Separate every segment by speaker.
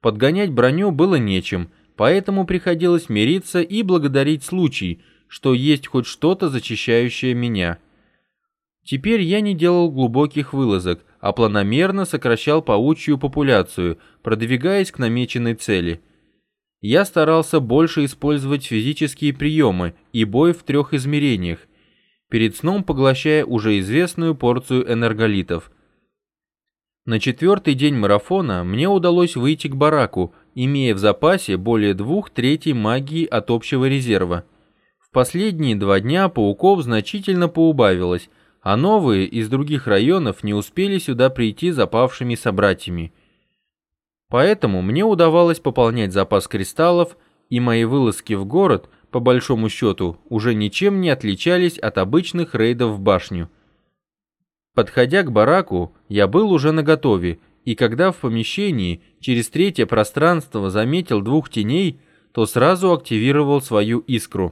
Speaker 1: Подгонять броню было нечем, поэтому приходилось мириться и благодарить случай, что есть хоть что-то, защищающее меня. Теперь я не делал глубоких вылазок, а планомерно сокращал паучью популяцию, продвигаясь к намеченной цели. Я старался больше использовать физические приемы и бой в 3 измерениях, перед сном поглощая уже известную порцию энерголитов. На 4-й день марафона мне удалось выйти к бараку, имея в запасе более 2/3 магии от общего резерва. В последние 2 дня пауков значительно поубавилось, а новые из других районов не успели сюда прийти запавшими собратьями. Поэтому мне удавалось пополнять запас кристаллов, и мои вылазки в город, по большому счету, уже ничем не отличались от обычных рейдов в башню. Подходя к бараку, я был уже наготове, и когда в помещении через 3-е пространство заметил 2 теней, то сразу активировал свою искру.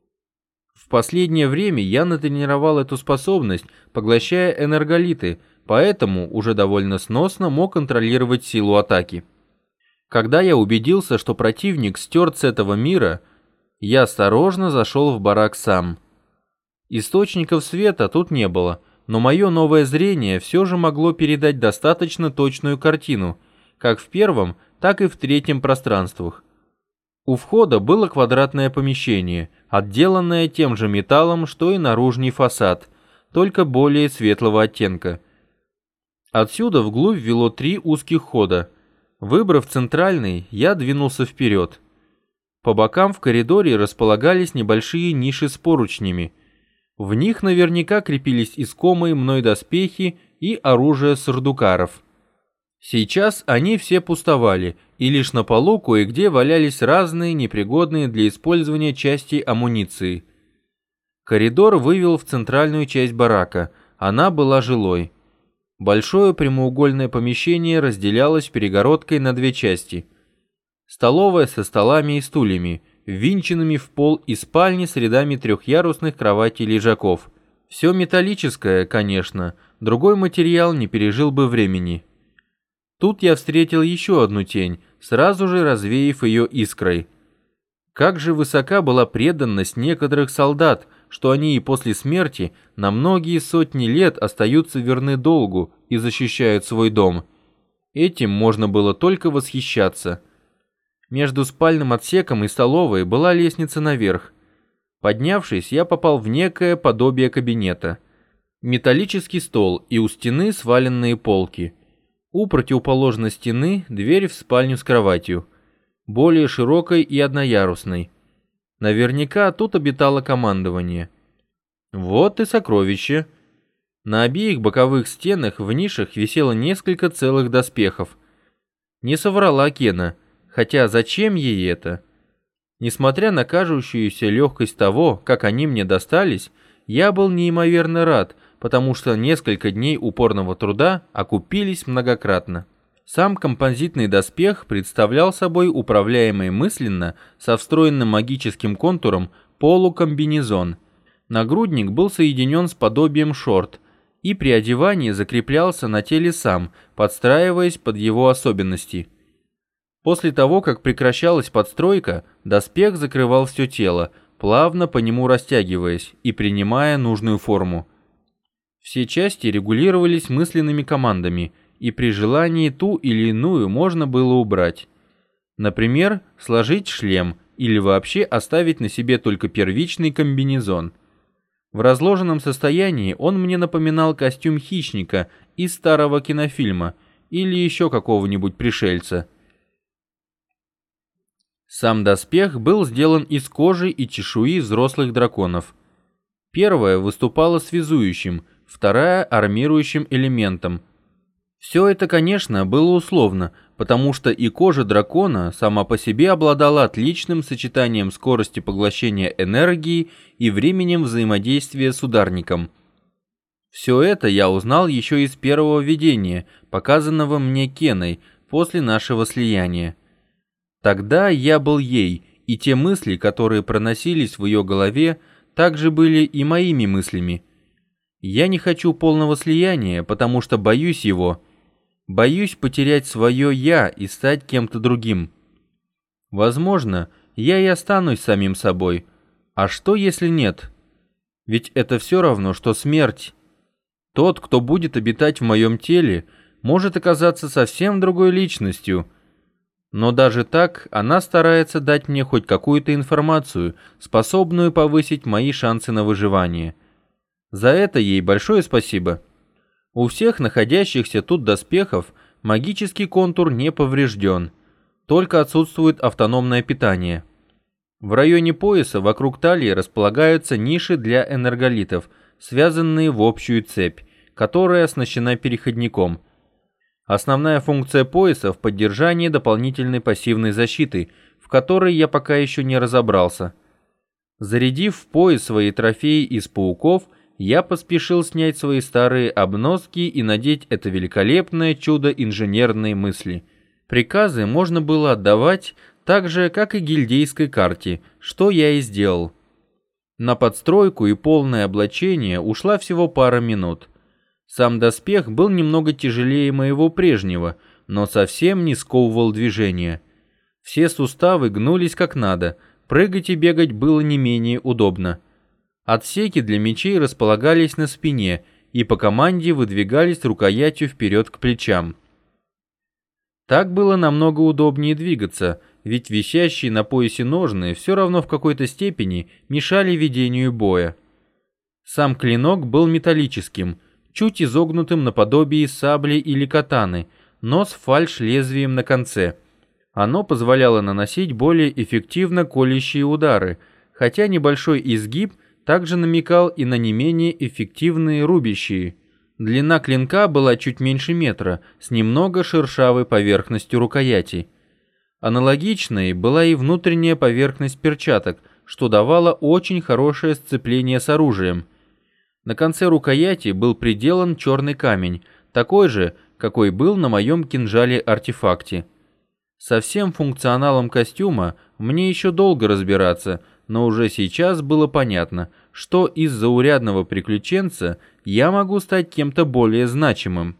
Speaker 1: В последнее время я натренировал эту способность, поглощая энерголиты, поэтому уже довольно сносно мог контролировать силу атаки. Когда я убедился, что противник стерт с этого мира, я осторожно зашел в барак сам. Источников света тут не было, но мое новое зрение все же могло передать достаточно точную картину, как в 1-м, так и в 3-м пространствах. У входа было квадратное помещение, отделанное тем же металлом, что и наружный фасад, только более светлого оттенка. Отсюда вглубь вело 3 узких хода. Выбрав центральный, я двинулся вперед. По бокам в коридоре располагались небольшие ниши с поручнями. В них наверняка крепились искомые мной доспехи и оружие сардукаров. Сейчас они все пустовали, и лишь на полу кое-где валялись разные непригодные для использования части амуниции. Коридор вывел в центральную часть барака, она была жилой. Большое прямоугольное помещение разделялось перегородкой на 2 части. Столовая со столами и стульями, ввинченными в пол, и спальни с рядами 3-ярусных кроватей-лежаков. Все металлическое, конечно, другой материал не пережил бы времени. Тут я встретил еще одну тень, сразу же развеяв ее искрой. Как же высока была преданность некоторых солдат, что они и после смерти на многие сотни лет остаются верны долгу и защищают свой дом. Этим можно было только восхищаться. Между спальным отсеком и столовой была лестница наверх. Поднявшись, я попал в некое подобие кабинета. Металлический стол и у стены сваленные полки. У противоположной стены дверь в спальню с кроватью, более широкой и одноярусной. Наверняка тут обитало командование. Вот и сокровище. На обеих боковых стенах в нишах висело несколько целых доспехов. Не соврала Кена, хотя зачем ей это? Несмотря на кажущуюся легкость того, как они мне достались, я был неимоверно рад, потому что несколько дней упорного труда окупились многократно. Сам композитный доспех представлял собой управляемый мысленно со встроенным магическим контуром полукомбинезон. Нагрудник был соединен с подобием шорт и при одевании закреплялся на теле сам, подстраиваясь под его особенности. После того, как прекращалась подстройка, доспех закрывал все тело, плавно по нему растягиваясь и принимая нужную форму. Все части регулировались мысленными командами, и при желании ту или иную можно было убрать. Например, сложить шлем или вообще оставить на себе только первичный комбинезон. В разложенном состоянии он мне напоминал костюм хищника из старого кинофильма или еще какого-нибудь пришельца. Сам доспех был сделан из кожи и чешуи взрослых драконов. Первая выступала связующим, вторая – армирующим элементом. Все это, конечно, было условно, потому что и кожа дракона сама по себе обладала отличным сочетанием скорости поглощения энергии и временем взаимодействия с ударником. Все это я узнал еще из первого видения, показанного мне Кеной после нашего слияния. Тогда я был ей, и те мысли, которые проносились в ее голове, также были и моими мыслями. Я не хочу полного слияния, потому что боюсь его. Боюсь потерять свое «я» и стать кем-то другим. Возможно, я и останусь самим собой. А что, если нет? Ведь это все равно, что смерть. Тот, кто будет обитать в моем теле, может оказаться совсем другой личностью. Но даже так она старается дать мне хоть какую-то информацию, способную повысить мои шансы на выживание. За это ей большое спасибо. У всех находящихся тут доспехов магический контур не поврежден, только отсутствует автономное питание. В районе пояса вокруг талии располагаются ниши для энерголитов, связанные в общую цепь, которая оснащена переходником. Основная функция пояса в поддержании дополнительной пассивной защиты, в которой я пока еще не разобрался. Зарядив в пояс свои трофеи из пауков, я поспешил снять свои старые обноски и надеть это великолепное чудо инженерной мысли. Приказы можно было отдавать так же, как и гильдейской карте, что я и сделал. На подстройку и полное облачение ушла всего пара минут. Сам доспех был немного тяжелее моего прежнего, но совсем не сковывал движения. Все суставы гнулись как надо, прыгать и бегать было не менее удобно. Отсеки для мечей располагались на спине и по команде выдвигались рукоятью вперед к плечам. Так было намного удобнее двигаться, ведь висящие на поясе ножны все равно в какой-то степени мешали ведению боя. Сам клинок был металлическим, чуть изогнутым наподобие сабли или катаны, но с фальш-лезвием на конце. Оно позволяло наносить более эффективно колющие удары, хотя небольшой изгиб также намекал и на не менее эффективные рубящие. Длина клинка была чуть меньше метра, с немного шершавой поверхностью рукояти. Аналогичной была и внутренняя поверхность перчаток, что давало очень хорошее сцепление с оружием. На конце рукояти был приделан черный камень, такой же, какой был на моем кинжале-артефакте. Со всем функционалом костюма мне еще долго разбираться, но уже сейчас было понятно, что из заурядного приключенца я могу стать кем-то более значимым.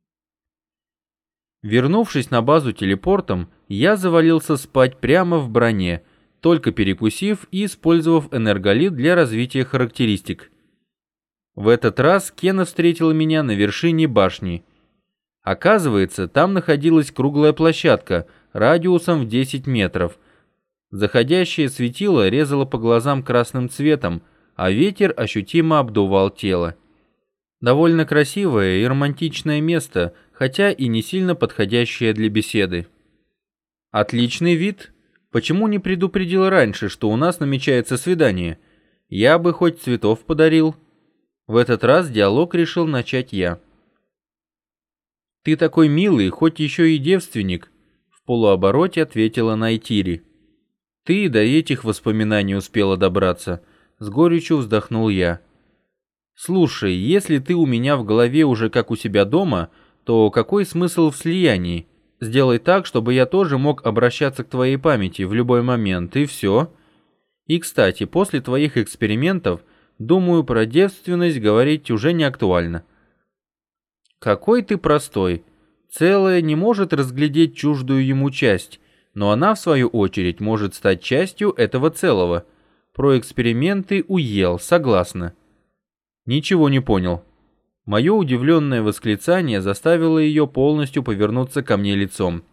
Speaker 1: Вернувшись на базу телепортом, я завалился спать прямо в броне, только перекусив и использовав энерголит для развития характеристик. В этот раз Кена встретила меня на вершине башни. Оказывается, там находилась круглая площадка радиусом в 10 метров. Заходящее светило резало по глазам красным цветом, а ветер ощутимо обдувал тело. Довольно красивое и романтичное место, хотя и не сильно подходящее для беседы. Отличный вид. Почему не предупредил раньше, что у нас намечается свидание? Я бы хоть цветов подарил. В этот раз диалог решил начать я. «Ты такой милый, хоть еще и девственник», — в полуобороте ответила Найтири. «Ты до этих воспоминаний успела добраться», — с горечью вздохнул я. «Слушай, если ты у меня в голове уже как у себя дома, то какой смысл в слиянии? Сделай так, чтобы я тоже мог обращаться к твоей памяти в любой момент, и все. И, кстати, после твоих экспериментов, думаю, про девственность говорить уже не актуально». «Какой ты простой. Целое не может разглядеть чуждую ему часть, но она, в свою очередь, может стать частью этого целого. Про эксперименты уел, согласна». «Ничего не понял». Мое удивленное восклицание заставило ее полностью повернуться ко мне лицом.